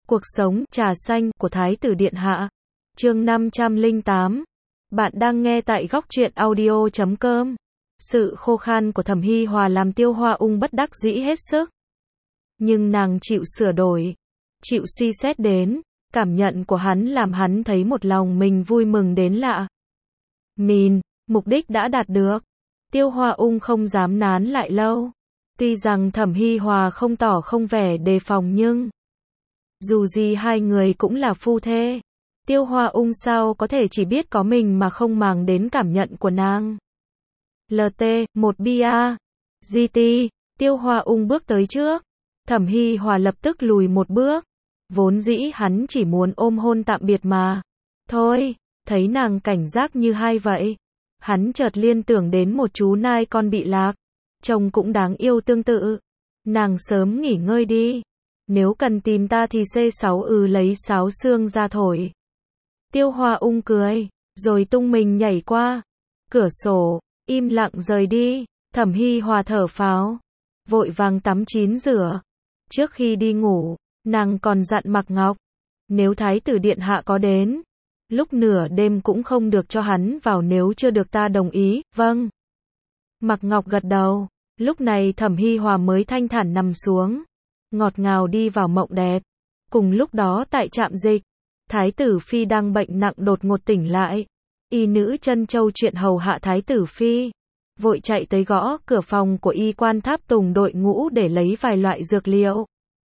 Cuộc sống trà xanh của Thái tử Điện Hạ. Chương 508. Bạn đang nghe tại góc truyện audio.com. Sự khô khan của Thẩm Hi Hòa làm Tiêu Hoa Ung bất đắc dĩ hết sức. Nhưng nàng chịu sửa đổi, chịu suy xét đến, cảm nhận của hắn làm hắn thấy một lòng mình vui mừng đến lạ. Mục đích đã đạt được. Tiêu Hoa Ung không dám nán lại lâu. Tuy rằng Thẩm Hi Hòa không tỏ không vẻ đề phòng nhưng dù gì hai người cũng là phu thê. Tiêu Hoa Ung sao có thể chỉ biết có mình mà không màng đến cảm nhận của nàng. LT, một bia. GT, Tiêu Hoa Ung bước tới trước. Thẩm Hi Hòa lập tức lùi một bước. Vốn dĩ hắn chỉ muốn ôm hôn tạm biệt mà. Thôi, thấy nàng cảnh giác như hai vậy. Hắn chợt liên tưởng đến một chú nai con bị lạc. Trông cũng đáng yêu tương tự. Nàng sớm nghỉ ngơi đi. Nếu cần tìm ta thì C6 lấy sáo xương ra thổi. Tiêu Hoa Ung cười, rồi tung mình nhảy qua cửa sổ, im lặng rời đi. Thẩm Hi Hòa thở phào, vội vàng tắm chín rửa. Trước khi đi ngủ, nàng còn dặn Mạc Ngọc, nếu Thái tử Điện Hạ có đến, lúc nửa đêm cũng không được cho hắn vào nếu chưa được ta đồng ý. Vâng. Mạc Ngọc gật đầu. Lúc này Thẩm Hi Hòa mới thanh thản nằm xuống, ngọt ngào đi vào mộng đẹp. Cùng lúc đó tại trạm dịch, Thái tử Phi đang bệnh nặng đột ngột tỉnh lại. Y nữ Trân Châu chuyện hầu hạ Thái tử Phi, vội chạy tới gõ cửa phòng của y quan tháp tùng đội ngũ để lấy vài loại dược liệu.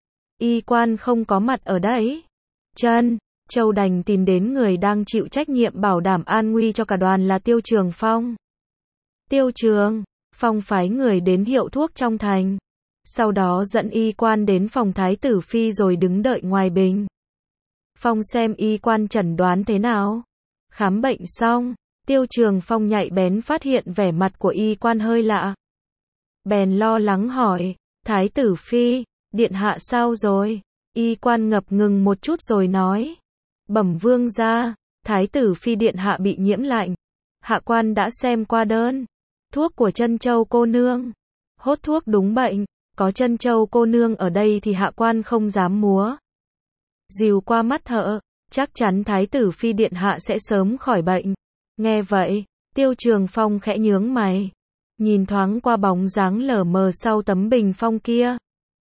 Y quan không có mặt ở đấy. Trân Châu đành tìm đến người đang chịu trách nhiệm bảo đảm an nguy cho cả đoàn là Tiêu Trường Phong. Tiêu Trường Phong phái người đến hiệu thuốc trong thành. Sau đó dẫn y quan đến phòng Thái tử Phi rồi đứng đợi ngoài bình. Phong xem y quan chẩn đoán thế nào. Khám bệnh xong, Tiêu Trường Phong nhạy bén phát hiện vẻ mặt của y quan hơi lạ. Bèn lo lắng hỏi, Thái tử Phi, Điện Hạ sao rồi? Y quan ngập ngừng một chút rồi nói, bẩm vương gia, Thái tử Phi Điện Hạ bị nhiễm lạnh. Hạ quan đã xem qua đơn thuốc của Trân Châu cô nương. Hốt thuốc đúng bệnh. Có Trân Châu cô nương ở đây thì hạ quan không dám múa dìu qua mắt thợ. Chắc chắn Thái tử Phi Điện Hạ sẽ sớm khỏi bệnh. Nghe vậy, Tiêu Trường Phong khẽ nhướng mày, nhìn thoáng qua bóng dáng lờ mờ sau tấm bình phong kia.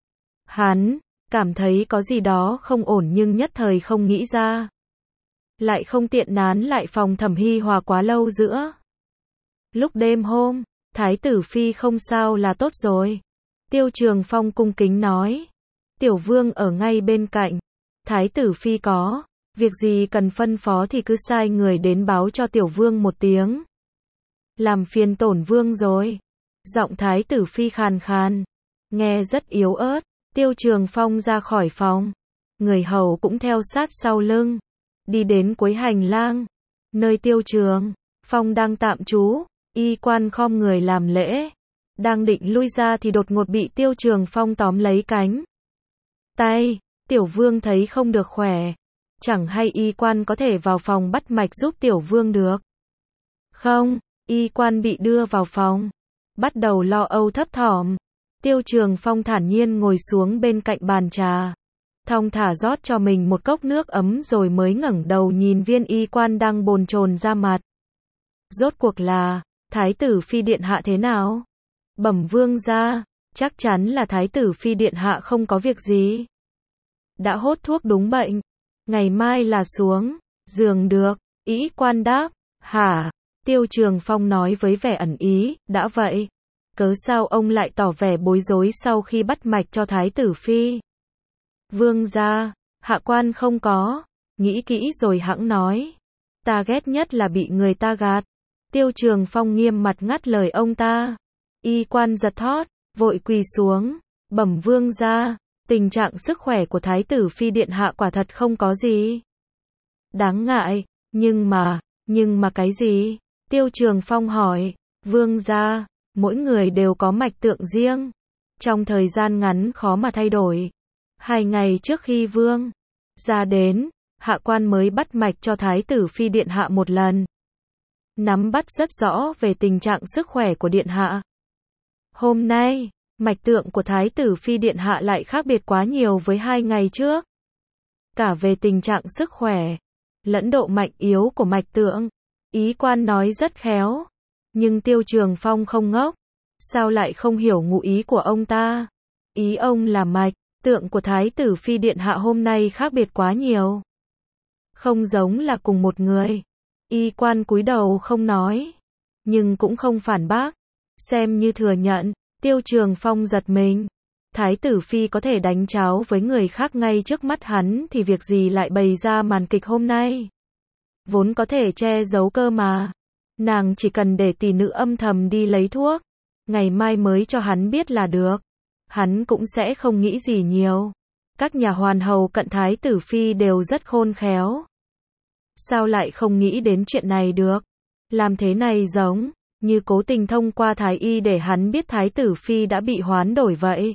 Hắn cảm thấy có gì đó không ổn nhưng nhất thời không nghĩ ra. Lại không tiện nán lại phòng Thẩm Hi Hòa quá lâu giữa. Lúc đêm hôm, Thái tử Phi không sao là tốt rồi. Tiêu Trường Phong cung kính nói, Tiểu Vương ở ngay bên cạnh. Thái tử Phi có việc gì cần phân phó thì cứ sai người đến báo cho Tiểu Vương một tiếng. Làm phiền tổn Vương rồi. Giọng Thái tử Phi khàn khàn, nghe rất yếu ớt. Tiêu Trường Phong ra khỏi phòng. Người hầu cũng theo sát sau lưng. Đi đến cuối hành lang, nơi Tiêu Trường Phong đang tạm trú. Y quan khom người làm lễ. Đang định lui ra thì đột ngột bị Tiêu Trường Phong tóm lấy cánh tay. Tiểu Vương thấy không được khỏe. Chẳng hay y quan có thể vào phòng bắt mạch giúp Tiểu Vương được không? Y quan bị đưa vào phòng, bắt đầu lo âu thấp thỏm. Tiêu Trường Phong thản nhiên ngồi xuống bên cạnh bàn trà, thong thả rót cho mình một cốc nước ấm rồi mới ngẩng đầu nhìn viên y quan đang bồn chồn ra mặt. Rốt cuộc là Thái tử Phi Điện Hạ thế nào? Bẩm vương gia, chắc chắn là Thái tử Phi Điện Hạ không có việc gì. Đã hốt thuốc đúng bệnh. Ngày mai là xuống giường được. Y quan đáp. Hả? Tiêu Trường Phong nói với vẻ ẩn ý. Đã vậy, cớ sao ông lại tỏ vẻ bối rối sau khi bắt mạch cho Thái tử Phi? Vương gia, hạ quan không có. Nghĩ kỹ rồi hẵng nói. Ta ghét nhất là bị người ta gạt. Tiêu Trường Phong nghiêm mặt ngắt lời ông ta. Y quan giật thót, vội quỳ xuống. Bẩm vương gia, tình trạng sức khỏe của Thái tử Phi Điện Hạ quả thật không có gì đáng ngại. Nhưng mà cái gì? Tiêu Trường Phong hỏi. Vương gia, mỗi người đều có mạch tượng riêng. Trong thời gian ngắn khó mà thay đổi. 2 ngày trước khi vương gia đến, hạ quan mới bắt mạch cho Thái tử Phi Điện Hạ một lần. Nắm bắt rất rõ về tình trạng sức khỏe của Điện Hạ. Hôm nay, mạch tượng của Thái tử Phi Điện Hạ lại khác biệt quá nhiều với 2 ngày trước. cả về tình trạng sức khỏe, lẫn độ mạnh yếu của mạch tượng. Ý quan nói rất khéo, nhưng Tiêu Trường Phong không ngốc, sao lại không hiểu ngụ ý của ông ta? Ý ông là mạch tượng của Thái tử Phi Điện Hạ hôm nay khác biệt quá nhiều. Không giống là cùng một người. Y quan cúi đầu không nói, nhưng cũng không phản bác, xem như thừa nhận. Tiêu Trường Phong giật mình. Thái tử Phi có thể đánh cháo với người khác ngay trước mắt hắn thì việc gì lại bày ra màn kịch hôm nay? Vốn có thể che giấu cơ mà. Nàng chỉ cần để tỷ nữ âm thầm đi lấy thuốc, ngày mai mới cho hắn biết là được. Hắn cũng sẽ không nghĩ gì nhiều. Các nhà hoàn hầu cận Thái tử Phi đều rất khôn khéo. Sao lại không nghĩ đến chuyện này được? Làm thế này giống như cố tình thông qua thái y để hắn biết Thái tử Phi đã bị hoán đổi vậy.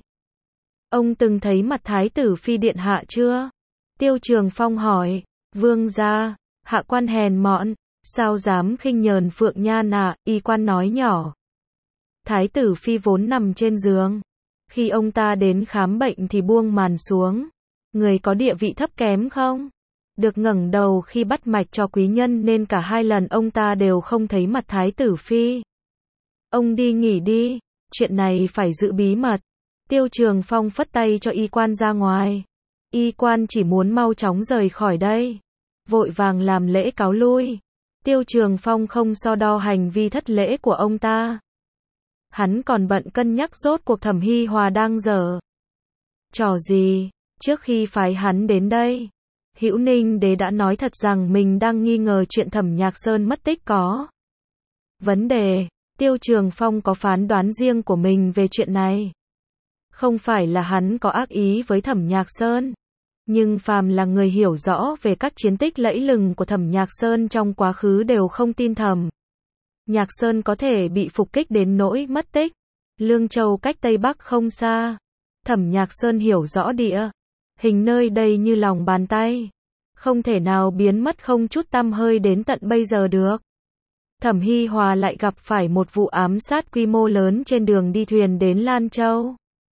Ông từng thấy mặt Thái tử Phi Điện Hạ chưa? Tiêu Trường Phong hỏi. Vương gia, hạ quan hèn mọn, sao dám khinh nhờn Phượng Nhan à? Y quan nói nhỏ. Thái tử Phi vốn nằm trên giường. Khi ông ta đến khám bệnh thì buông màn xuống. Người có địa vị thấp kém không? Được ngẩng đầu khi bắt mạch cho quý nhân nên cả hai lần ông ta đều không thấy mặt Thái tử Phi. Ông đi nghỉ đi, chuyện này phải giữ bí mật. Tiêu Trường Phong phất tay cho y quan ra ngoài. Y quan chỉ muốn mau chóng rời khỏi đây, vội vàng làm lễ cáo lui. Tiêu Trường Phong không so đo hành vi thất lễ của ông ta. Hắn còn bận cân nhắc rốt cuộc Thẩm Hi Hòa đang giở trò gì. Trước khi phái hắn đến đây, Hữu Ninh Đế đã nói thật rằng mình đang nghi ngờ chuyện Thẩm Nhạc Sơn mất tích có vấn đề. Tiêu Trường Phong có phán đoán riêng của mình về chuyện này. Không phải là hắn có ác ý với Thẩm Nhạc Sơn, nhưng phàm là người hiểu rõ về các chiến tích lẫy lừng của Thẩm Nhạc Sơn trong quá khứ đều không tin Thẩm Nhạc Sơn có thể bị phục kích đến nỗi mất tích. Lương Châu cách Tây Bắc không xa. Thẩm Nhạc Sơn hiểu rõ địa hình nơi đây như lòng bàn tay, không thể nào biến mất không chút tăm hơi đến tận bây giờ được. Thẩm Hi Hòa lại gặp phải một vụ ám sát quy mô lớn trên đường đi thuyền đến Lan Châu.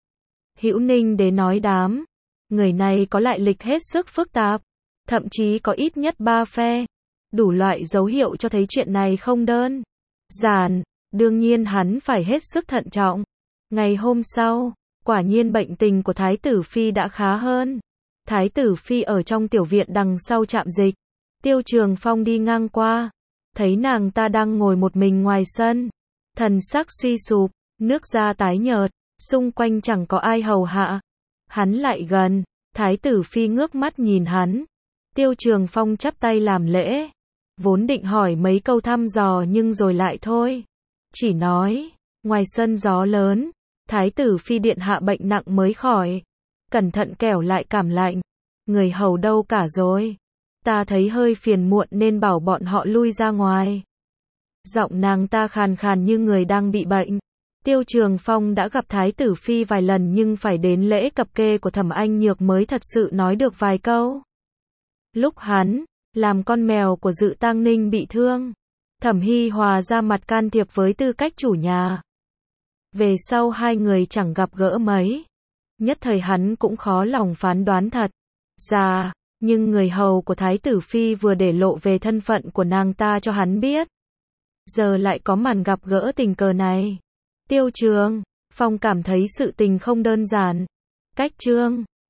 Hữu Ninh Đế nói đám người này có lại lịch hết sức phức tạp, thậm chí có ít nhất 3 phe, đủ loại dấu hiệu cho thấy chuyện này không đơn giản. Đương nhiên hắn phải hết sức thận trọng. Ngày hôm sau, quả nhiên bệnh tình của Thái tử Phi đã khá hơn. Thái tử Phi ở trong tiểu viện đằng sau trạm dịch. Tiêu Trường Phong đi ngang qua, thấy nàng ta đang ngồi một mình ngoài sân, thần sắc suy sụp, nước da tái nhợt, xung quanh chẳng có ai hầu hạ. Hắn lại gần, Thái tử Phi ngước mắt nhìn hắn. Tiêu Trường Phong chắp tay làm lễ, vốn định hỏi mấy câu thăm dò nhưng rồi lại thôi. Chỉ nói, ngoài sân gió lớn, Thái tử Phi Điện Hạ bệnh nặng mới khỏi. Cẩn thận kẻo lại cảm lạnh. Người hầu đâu cả rồi? Ta thấy hơi phiền muộn nên bảo bọn họ lui ra ngoài. Giọng nàng ta khàn khàn như người đang bị bệnh. Tiêu Trường Phong đã gặp Thái tử Phi vài lần nhưng phải đến lễ cập kê của Thẩm Anh Nhược mới thật sự nói được vài câu. Lúc hắn làm con mèo của Dự Tang Ninh bị thương, Thẩm Hi Hòa ra mặt can thiệp với tư cách chủ nhà. Về sau hai người chẳng gặp gỡ mấy. Nhất thời hắn cũng khó lòng phán đoán thật ra, nhưng người hầu của Thái tử Phi vừa để lộ về thân phận của nàng ta cho hắn biết. Giờ lại có màn gặp gỡ tình cờ này. Tiêu Trường Phong cảm thấy sự tình không đơn giản. Cách Trương